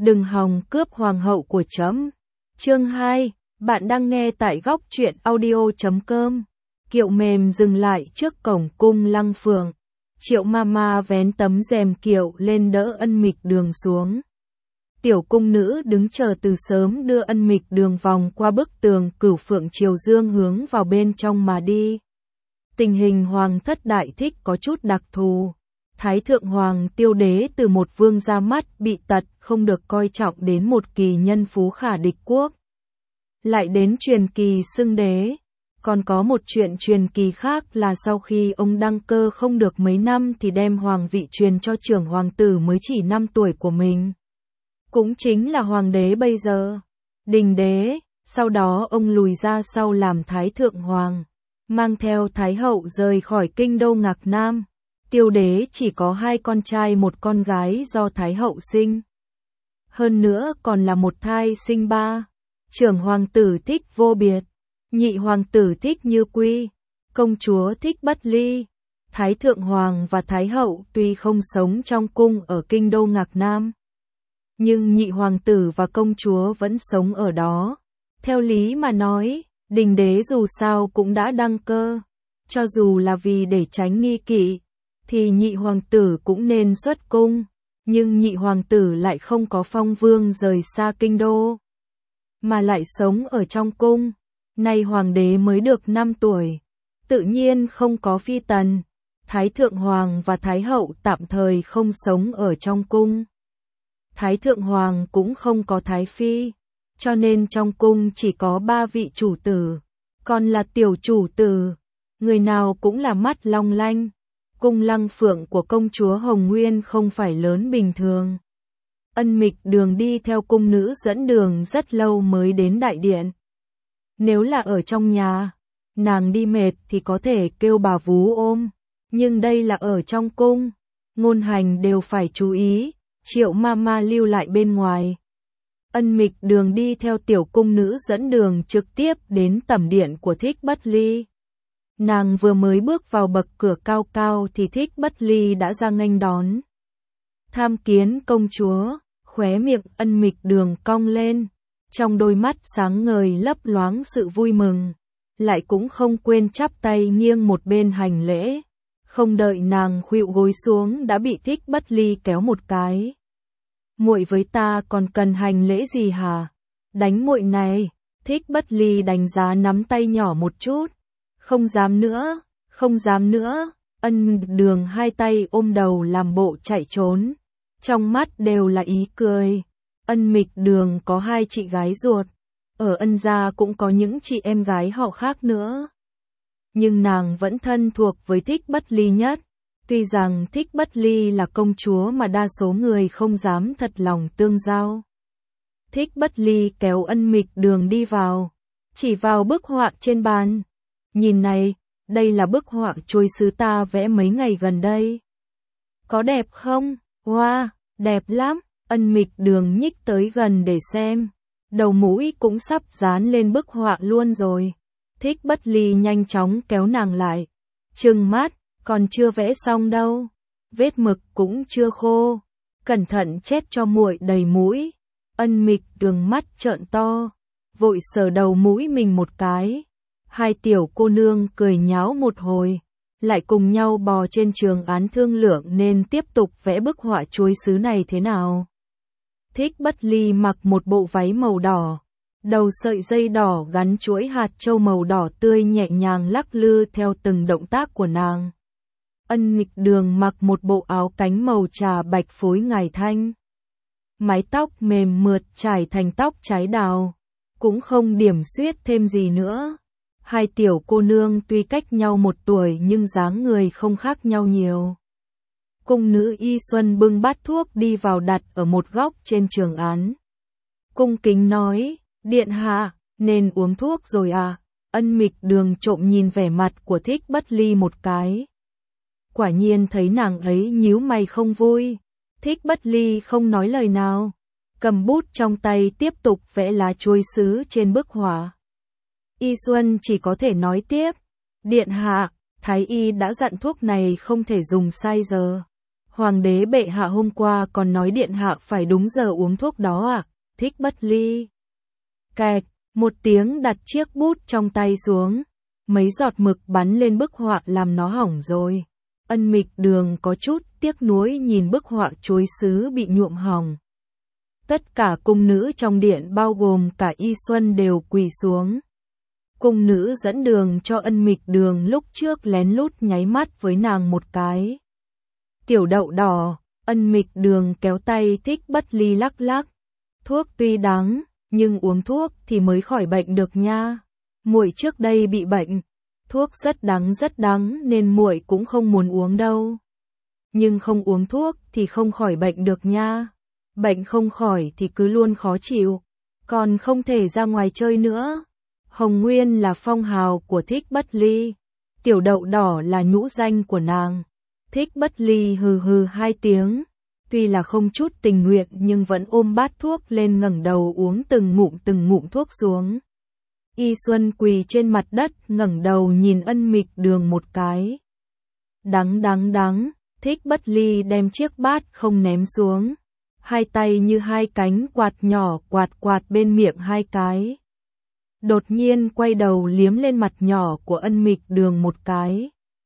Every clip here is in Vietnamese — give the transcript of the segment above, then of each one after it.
đừng hòng cướp hoàng hậu của trẫm. Chương 2, bạn đang nghe tại góc truyện audio.com. Kiệu mềm dừng lại trước cổng cung Lăng Phượng. Triệu Mama vén tấm rèm kiệu lên đỡ Ân Mịch Đường xuống. Tiểu cung nữ đứng chờ từ sớm đưa Ân Mịch Đường vòng qua bức tường Cửu Phượng Triều Dương hướng vào bên trong mà đi. Tình hình hoàng thất đại thích có chút đặc thù. Thái thượng hoàng Tiêu Đế từ một vương ra mắt bị tật không được coi trọng đến một kỳ nhân phú khả địch quốc. Lại đến truyền kỳ xưng đế. Còn có một chuyện truyền kỳ khác là sau khi ông đăng cơ không được mấy năm thì đem hoàng vị truyền cho trưởng hoàng tử mới chỉ 5 tuổi của mình. Cũng chính là hoàng đế bây giờ, Đình Đế. Sau đó ông lùi ra sau làm Thái thượng hoàng, mang theo Thái hậu rời khỏi kinh đô Ngạc Nam. Tiêu Đế chỉ có 2 con trai một con gái do Thái hậu sinh. Hơn nữa còn là một thai sinh 3. Trưởng hoàng tử thích Vô Biệt, nhị hoàng tử thích Như Quy, công chúa thích Bất Ly. Thái thượng hoàng và Thái hậu tuy không sống trong cung ở kinh đô Ngạc Nam, nhưng nhị hoàng tử và công chúa vẫn sống ở đó. Theo lý mà nói, Đình Đế dù sao cũng đã đăng cơ, cho dù là vì để tránh nghi kỵ, thì nhị hoàng tử cũng nên xuất cung, nhưng nhị hoàng tử lại không có phong vương rời xa kinh đô, mà lại sống ở trong cung. Nay hoàng đế mới được 5 tuổi, tự nhiên không có phi tần. Thái thượng hoàng và Thái hậu tạm thời không sống ở trong cung. Thái thượng hoàng cũng không có thái phi, cho nên trong cung chỉ có 3 vị chủ tử, còn là tiểu chủ tử, người nào cũng là mắt long lanh. Cung Lăng Phượng của công chúa Hồng Nguyên không phải lớn bình thường. Ân Mịch Đường đi theo cung nữ dẫn đường rất lâu mới đến đại điện. Nếu là ở trong nhà, nàng đi mệt thì có thể kêu bà vú ôm, nhưng đây là ở trong cung, ngôn hành đều phải chú ý. Triệu Mama lưu lại bên ngoài. Ân Mịch Đường đi theo tiểu cung nữ dẫn đường trực tiếp đến tẩm điện của Thích Bất Ly. Nàng vừa mới bước vào bậc cửa cao cao thì Thích Bất Ly đã ra nghênh đón. Tham kiến công chúa. Khóe miệng Ân Mịch Đường cong lên, trong đôi mắt sáng ngời lấp loáng sự vui mừng, lại cũng không quên chắp tay nghiêng một bên hành lễ. Không đợi nàng khuỵu gối xuống đã bị Thích Bất Ly kéo một cái. Muội với ta còn cần hành lễ gì hả? Đánh muội này. Thích Bất Ly đánh giá nắm tay nhỏ một chút. Không dám nữa, không dám nữa. Ân Đường 2 tay ôm đầu làm bộ chạy trốn, trong mắt đều là ý cười. Ân Mịch Đường có 2 chị gái ruột, ở Ân gia cũng có những chị em gái họ khác nữa, nhưng nàng vẫn thân thuộc với Thích Bất Ly nhất. Tuy rằng Thích Bất Ly là công chúa mà đa số người không dám thật lòng tương giao. Thích Bất Ly kéo Ân Mịch Đường đi vào, chỉ vào bức họa trên bàn. Nhìn này, đây là bức họa chuối sứ ta vẽ mấy ngày gần đây. Có đẹp không? Wow, đẹp lắm. Ân Mịch Đường nhích tới gần để xem. Đầu mũi cũng sắp dán lên bức họa luôn rồi. Thích Bất Ly nhanh chóng kéo nàng lại. Trừng mắt, còn chưa vẽ xong đâu. Vết mực cũng chưa khô. Cẩn thận chét cho muội đầy mũi. Ân Mịch Đường mắt trợn to, vội sờ đầu mũi mình một cái. 2 tiểu cô nương cười nháo một hồi, lại cùng nhau bò trên trường án thương lượng nên tiếp tục vẽ bức họa chuối sứ này thế nào. Thích Bất Ly mặc một bộ váy màu đỏ, đầu sợi dây đỏ gắn chuỗi hạt châu màu đỏ tươi nhẹ nhàng lắc lư theo từng động tác của nàng. Ân Mịch Đường mặc một bộ áo cánh màu trà bạch phối ngải thanh. Mái tóc mềm mượt trải thành tóc trái đào, cũng không điểm xuyết thêm gì nữa. 2 tiểu cô nương tuy cách nhau 1 tuổi nhưng dáng người không khác nhau nhiều. Cung nữ Y Xuân bưng bát thuốc đi vào đặt ở một góc trên trường án. Cung kính nói, điện hạ, nên uống thuốc rồi à? Ân Mịch Đường trộm nhìn vẻ mặt của Thích Bất Ly một cái. Quả nhiên thấy nàng ấy nhíu mày không vui. Thích Bất Ly không nói lời nào, cầm bút trong tay tiếp tục vẽ lá chuối sứ trên bức họa. Y Xuân chỉ có thể nói tiếp, điện hạ, thái y đã dặn thuốc này không thể dùng sai giờ. Hoàng đế bệ hạ hôm qua còn nói điện hạ phải đúng giờ uống thuốc đó à? Thích Bất Ly. Kẹt, một tiếng đặt chiếc bút trong tay xuống. Mấy giọt mực bắn lên bức họa làm nó hỏng rồi. Ân Mịch Đường có chút tiếc nuối nhìn bức họa chối sứ bị nhuộm hỏng. Tất cả cung nữ trong điện bao gồm cả Y Xuân đều quỳ xuống. Cung nữ dẫn đường cho Ân Mịch Đường lúc trước lén lút nháy mắt với nàng một cái. Tiểu Đậu Đỏ, Ân Mịch Đường kéo tay Thích Bất Ly lắc lắc. Thuốc tuy đắng, nhưng uống thuốc thì mới khỏi bệnh được nha. Muội trước đây bị bệnh, thuốc rất đắng nên muội cũng không muốn uống đâu. Nhưng không uống thuốc thì không khỏi bệnh được nha. Bệnh không khỏi thì cứ luôn khó chịu, còn không thể ra ngoài chơi nữa. Hồng Nguyên là phong hào của Thích Bất Ly, Tiểu Đậu Đỏ là nhũ danh của nàng. Thích Bất Ly hừ hừ hai tiếng, tuy là không chút tình nguyện nhưng vẫn ôm bát thuốc lên ngẩng đầu uống từng ngụm thuốc xuống. Y Xuân quỳ trên mặt đất ngẩng đầu nhìn Ân Mịch Đường một cái. Đắng, Thích Bất Ly đem chiếc bát không ném xuống. Hai tay như hai cánh quạt nhỏ quạt bên miệng hai cái. Đột nhiên quay đầu liếm lên mặt nhỏ của Ân Mịch Đường một cái.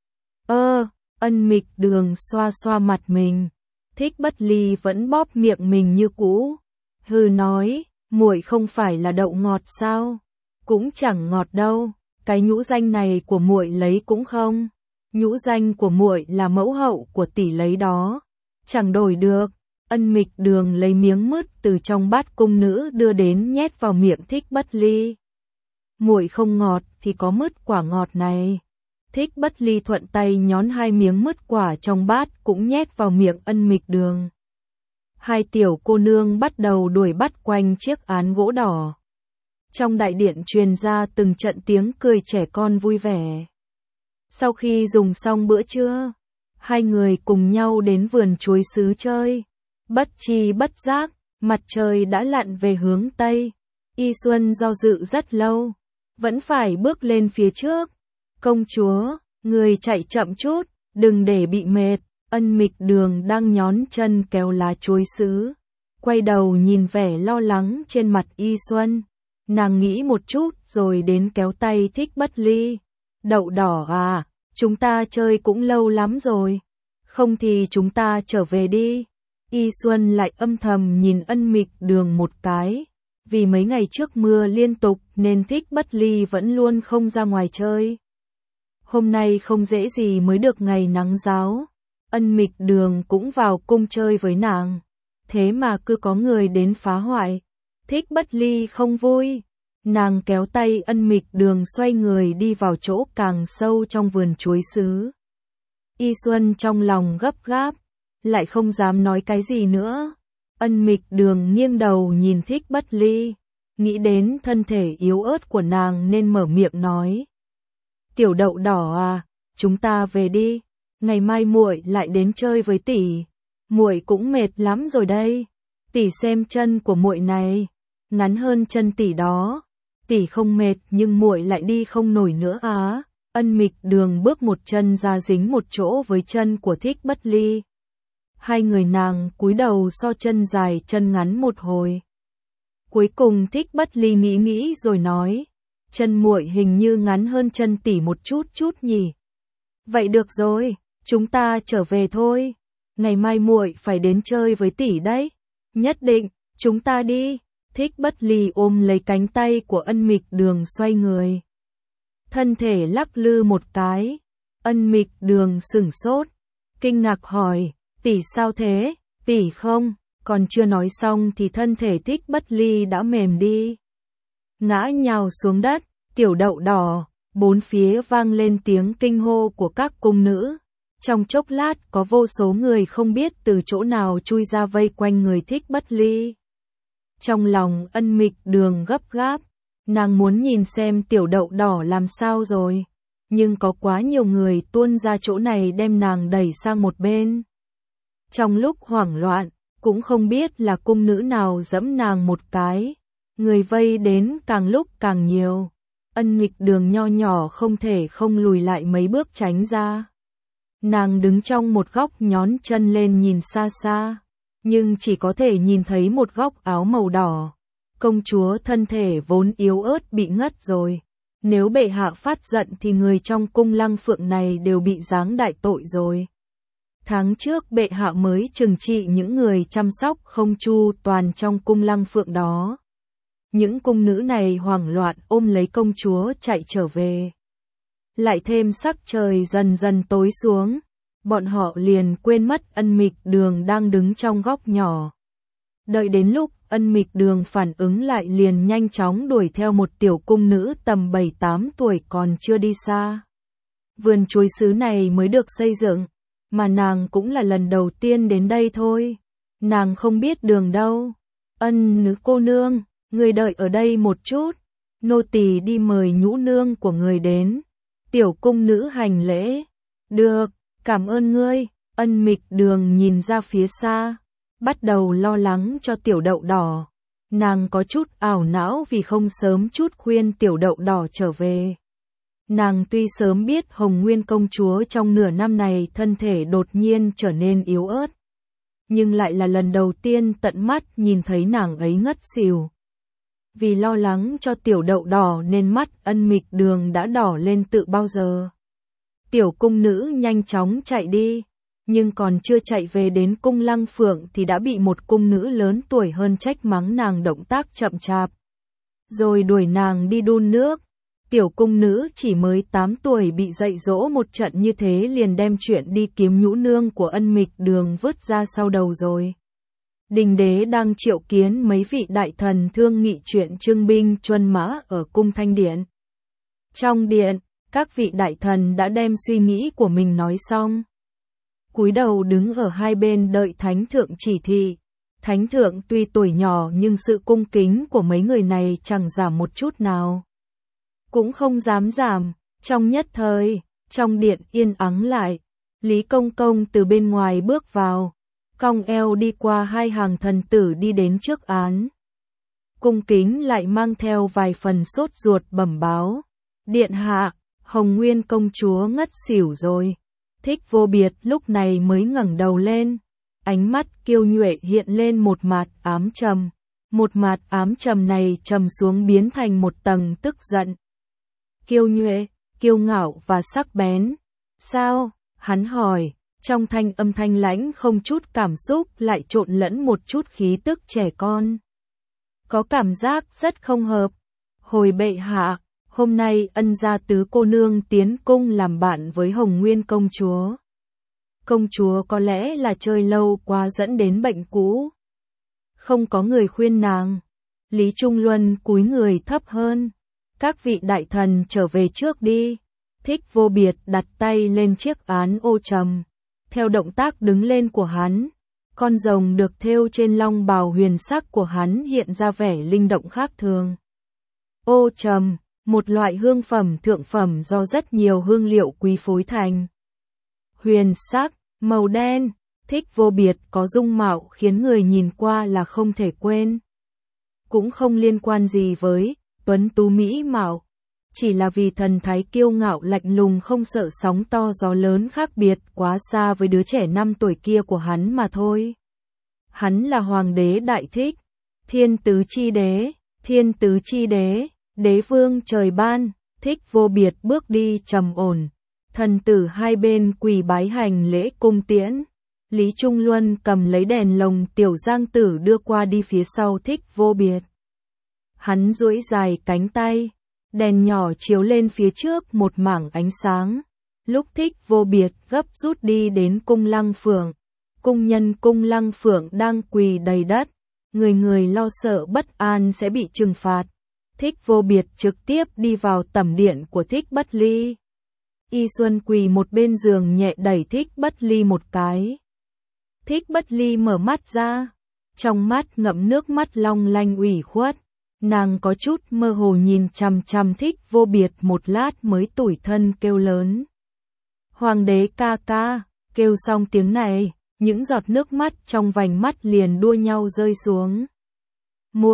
Ân Mịch Đường xoa xoa mặt mình. Thích Bất Ly vẫn bóp miệng mình như cũ. Hừ nói, muội không phải là đậu ngọt sao? Cũng chẳng ngọt đâu, cái nhũ danh này của muội lấy cũng không. Nhũ danh của muội là mẫu hậu của tỷ lấy đó, chẳng đổi được. Ân Mịch Đường lấy miếng mứt từ trong bát cung nữ đưa đến nhét vào miệng Thích Bất Ly. Muội không ngọt thì có mứt quả ngọt này. Thích Bất Ly thuận tay nhón hai miếng mứt quả trong bát cũng nhét vào miệng Ân Mịch Đường. Hai tiểu cô nương bắt đầu đuổi bắt quanh chiếc án gỗ đỏ. Trong đại điện truyền ra từng trận tiếng cười trẻ con vui vẻ. Sau khi dùng xong bữa trưa, hai người cùng nhau đến vườn chuối sứ chơi. Bất tri bất giác, mặt trời đã lặn về hướng Tây. Y Xuân do dự rất lâu, vẫn phải bước lên phía trước. Công chúa, người chạy chậm chút, đừng để bị mệt. Ân Mịch Đường đang nhón chân kéo lá chuối sứ, quay đầu nhìn vẻ lo lắng trên mặt Y Xuân. Nàng nghĩ một chút rồi đến kéo tay Thích Bất Ly. Đậu Đỏ à, chúng ta chơi cũng lâu lắm rồi. Không thì chúng ta trở về đi. Y Xuân lại âm thầm nhìn Ân Mịch Đường một cái. Vì mấy ngày trước mưa liên tục nên Thích Bất Ly vẫn luôn không ra ngoài chơi. Hôm nay không dễ gì mới được ngày nắng ráo. Ân Mịch Đường cũng vào cung chơi với nàng. Thế mà cứ có người đến phá hoại. Thích Bất Ly không vui. Nàng kéo tay Ân Mịch Đường xoay người đi vào chỗ càng sâu trong vườn chuối sứ. Y Xuân trong lòng gấp gáp, lại không dám nói cái gì nữa. Ân Mịch Đường nghiêng đầu nhìn Thích Bất Ly, nghĩ đến thân thể yếu ớt của nàng nên mở miệng nói. Tiểu Đậu Đỏ à, chúng ta về đi, ngày mai muội lại đến chơi với tỷ. Muội cũng mệt lắm rồi đây. Tỷ xem chân của muội này, ngắn hơn chân tỷ đó. Tỷ không mệt nhưng muội lại đi không nổi nữa á. Ân Mịch Đường bước một chân ra dính một chỗ với chân của Thích Bất Ly. Hai người nàng cúi đầu so chân dài chân ngắn một hồi. Cuối cùng Thích Bất Ly nghĩ rồi nói, chân muội hình như ngắn hơn chân tỷ một chút nhỉ. Vậy được rồi, chúng ta trở về thôi. Ngày mai muội phải đến chơi với tỷ đấy. Nhất định, chúng ta đi. Thích Bất Ly ôm lấy cánh tay của Ân Mịch Đường xoay người. Thân thể lắc lư một cái. Ân Mịch Đường sửng sốt, kinh ngạc hỏi, tỷ sao thế? Tỷ không, còn chưa nói xong thì thân thể Thích Bất Ly đã mềm đi. Ngã nhào xuống đất, Tiểu Đậu Đỏ, bốn phía vang lên tiếng kinh hô của các cung nữ. Trong chốc lát có vô số người không biết từ chỗ nào chui ra vây quanh người Thích Bất Ly. Trong lòng Ân Mịch Đường gấp gáp, nàng muốn nhìn xem Tiểu Đậu Đỏ làm sao rồi, nhưng có quá nhiều người tuôn ra chỗ này đem nàng đẩy sang một bên. Trong lúc hoảng loạn, cũng không biết là cung nữ nào giẫm nàng một cái, người vây đến càng lúc càng nhiều. Ân Mịch Đường nho nhỏ không thể không lùi lại mấy bước tránh ra. Nàng đứng trong một góc nhón chân lên nhìn xa xa, nhưng chỉ có thể nhìn thấy một góc áo màu đỏ. Công chúa thân thể vốn yếu ớt bị ngất rồi. Nếu bệ hạ phát giận thì người trong cung Lăng Phượng này đều bị giáng đại tội rồi. Tháng trước bệ hạ mới trừng trị những người chăm sóc không chu toàn trong cung Lăng Phượng đó. Những cung nữ này hoảng loạn ôm lấy công chúa chạy trở về. Lại thêm sắc trời dần dần tối xuống, bọn họ liền quên mất Ân Mịch Đường đang đứng trong góc nhỏ. Đợi đến lúc Ân Mịch Đường phản ứng lại liền nhanh chóng đuổi theo một tiểu cung nữ tầm 7-8 tuổi còn chưa đi xa. Vườn chuối sứ này mới được xây dựng, mà nàng cũng là lần đầu tiên đến đây thôi. Nàng không biết đường đâu. Ân nữ cô nương, người đợi ở đây một chút. Nô tỳ đi mời nhũ nương của người đến. Tiểu cung nữ hành lễ. Được, cảm ơn ngươi. Ân Mịch Đường nhìn ra phía xa, bắt đầu lo lắng cho tiểu đậu đỏ. Nàng có chút ảo não vì không sớm chút khuyên tiểu đậu đỏ trở về. Nàng tuy sớm biết Hồng Nguyên công chúa trong nửa năm này thân thể đột nhiên trở nên yếu ớt, nhưng lại là lần đầu tiên tận mắt nhìn thấy nàng ấy ngất xỉu. Vì lo lắng cho tiểu đậu đỏ nên mắt Ân Mịch Đường đã đỏ lên tự bao giờ. Tiểu cung nữ nhanh chóng chạy đi, nhưng còn chưa chạy về đến cung Lăng Phượng thì đã bị một cung nữ lớn tuổi hơn trách mắng nàng động tác chậm chạp, rồi đuổi nàng đi đun nước. Tiểu cung nữ chỉ mới 8 tuổi bị dạy dỗ một trận như thế liền đem chuyện đi kiếm nhũ nương của Ân Mịch Đường vứt ra sau đầu rồi. Đình đế đang triệu kiến mấy vị đại thần thương nghị chuyện trưng binh truân mã ở cung Thanh Điện. Trong điện, các vị đại thần đã đem suy nghĩ của mình nói xong. Cúi đầu đứng ở hai bên đợi thánh thượng chỉ thị. Thánh thượng tuy tuổi nhỏ nhưng sự cung kính của mấy người này chẳng giảm một chút nào. Cũng không dám giảm. Trong nhất thời, trong điện yên ắng lại. Lý Công Công từ bên ngoài bước vào, cong eo đi qua hai hàng thần tử đi đến trước án. Cung kính lại mang theo vài phần sốt ruột bẩm báo. Điện hạ, Hồng Nguyên công chúa ngất xỉu rồi. Thích Vô Biệt lúc này mới ngẩng đầu lên. Ánh mắt kiêu nhuệ hiện lên một mạt ám trầm. Một mạt ám trầm này trầm xuống biến thành một tầng tức giận. Kiêu nhuệ, kiêu ngạo và sắc bén. Sao? Hắn hỏi, trong thanh âm thanh lãnh không chút cảm xúc lại trộn lẫn một chút khí tức trẻ con. Có cảm giác rất không hợp. Hồi bệ hạ, hôm nay Ân gia tứ cô nương tiến cung làm bạn với Hồng Nguyên công chúa. Công chúa có lẽ là chơi lâu quá dẫn đến bệnh cũ. Không có người khuyên nàng. Lý Trung Luân cúi người thấp hơn. Các vị đại thần trở về trước đi. Thích Vô Biệt đặt tay lên chiếc án ô trầm. Theo động tác đứng lên của hắn, con rồng được thêu trên long bào huyền sắc của hắn hiện ra vẻ linh động khác thường. Ô trầm, một loại hương phẩm thượng phẩm do rất nhiều hương liệu quý phối thành. Huyền sắc, màu đen, Thích Vô Biệt có dung mạo khiến người nhìn qua là không thể quên. Cũng không liên quan gì với tuấn tú mỹ mạo, chỉ là vì thần thái kiêu ngạo lạnh lùng không sợ sóng to gió lớn khác biệt quá xa với đứa trẻ 5 tuổi kia của hắn mà thôi. Hắn là hoàng đế đại thích, thiên tứ chi đế, đế vương trời ban. Thích Vô Biệt bước đi trầm ổn, thần tử hai bên quỳ bái hành lễ cung tiễn. Lý Trung Luân cầm lấy đèn lồng tiểu giang tử đưa qua đi phía sau Thích Vô Biệt. Hắn duỗi dài cánh tay, đèn nhỏ chiếu lên phía trước một mảng ánh sáng. Lúc Thích Vô Biệt gấp rút đi đến cung Lăng Phượng, cung nhân cung Lăng Phượng đang quỳ đầy đất, người người lo sợ bất an sẽ bị trừng phạt. Thích Vô Biệt trực tiếp đi vào tẩm điện của Thích Bất Ly. Y Xuân quỳ một bên giường nhẹ đẩy Thích Bất Ly một cái. Thích Bất Ly mở mắt ra, trong mắt ngậm nước mắt long lanh ủy khuất. Nàng có chút mơ hồ nhìn chằm chằm Thích Vô Biệt một lát mới tủi thân kêu lớn. Hoàng đế ca ca, kêu xong tiếng này, những giọt nước mắt trong vành mắt liền đua nhau rơi xuống.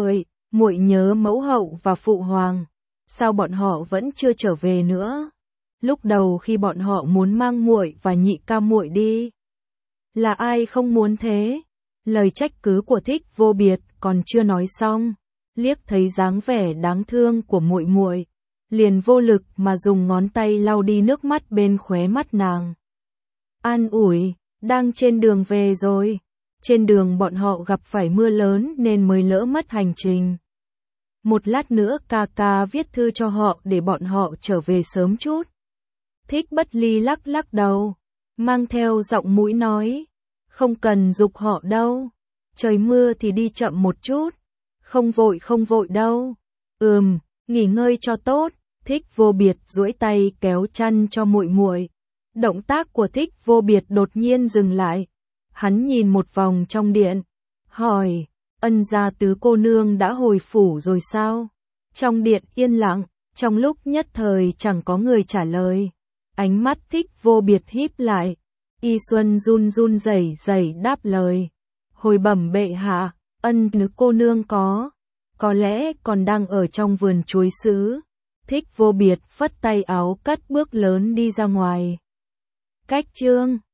Muội nhớ mẫu hậu và phụ hoàng, sao bọn họ vẫn chưa trở về nữa? Lúc đầu khi bọn họ muốn mang muội và nhị ca muội đi, là ai không muốn thế? Lời trách cứ của Thích Vô Biệt còn chưa nói xong, liếc thấy dáng vẻ đáng thương của muội muội, liền vô lực mà dùng ngón tay lau đi nước mắt bên khóe mắt nàng. An ủi, đang trên đường về rồi. Trên đường bọn họ gặp phải mưa lớn nên mới lỡ mất hành trình. Một lát nữa ca ca viết thư cho họ để bọn họ trở về sớm chút. Thích Bất Ly lắc lắc đầu, mang theo giọng mũi nói, không cần giục họ đâu. Trời mưa thì đi chậm một chút, không vội đâu. Nghỉ ngơi cho tốt. Thích Vô Biệt duỗi tay kéo chăn cho muội muội. Động tác của Thích Vô Biệt đột nhiên dừng lại. Hắn nhìn một vòng trong điện, hỏi, Ân gia tứ cô nương đã hồi phủ rồi sao? Trong điện yên lặng, trong lúc nhất thời chẳng có người trả lời. Ánh mắt Thích Vô Biệt híp lại, Y Xuân run run rẩy rẩy đáp lời. Hồi bẩm bệ hạ, Ân nữ cô nương có lẽ còn đang ở trong vườn chuối sứ. Thích Vô Biệt phất tay áo cất bước lớn đi ra ngoài. Cách chương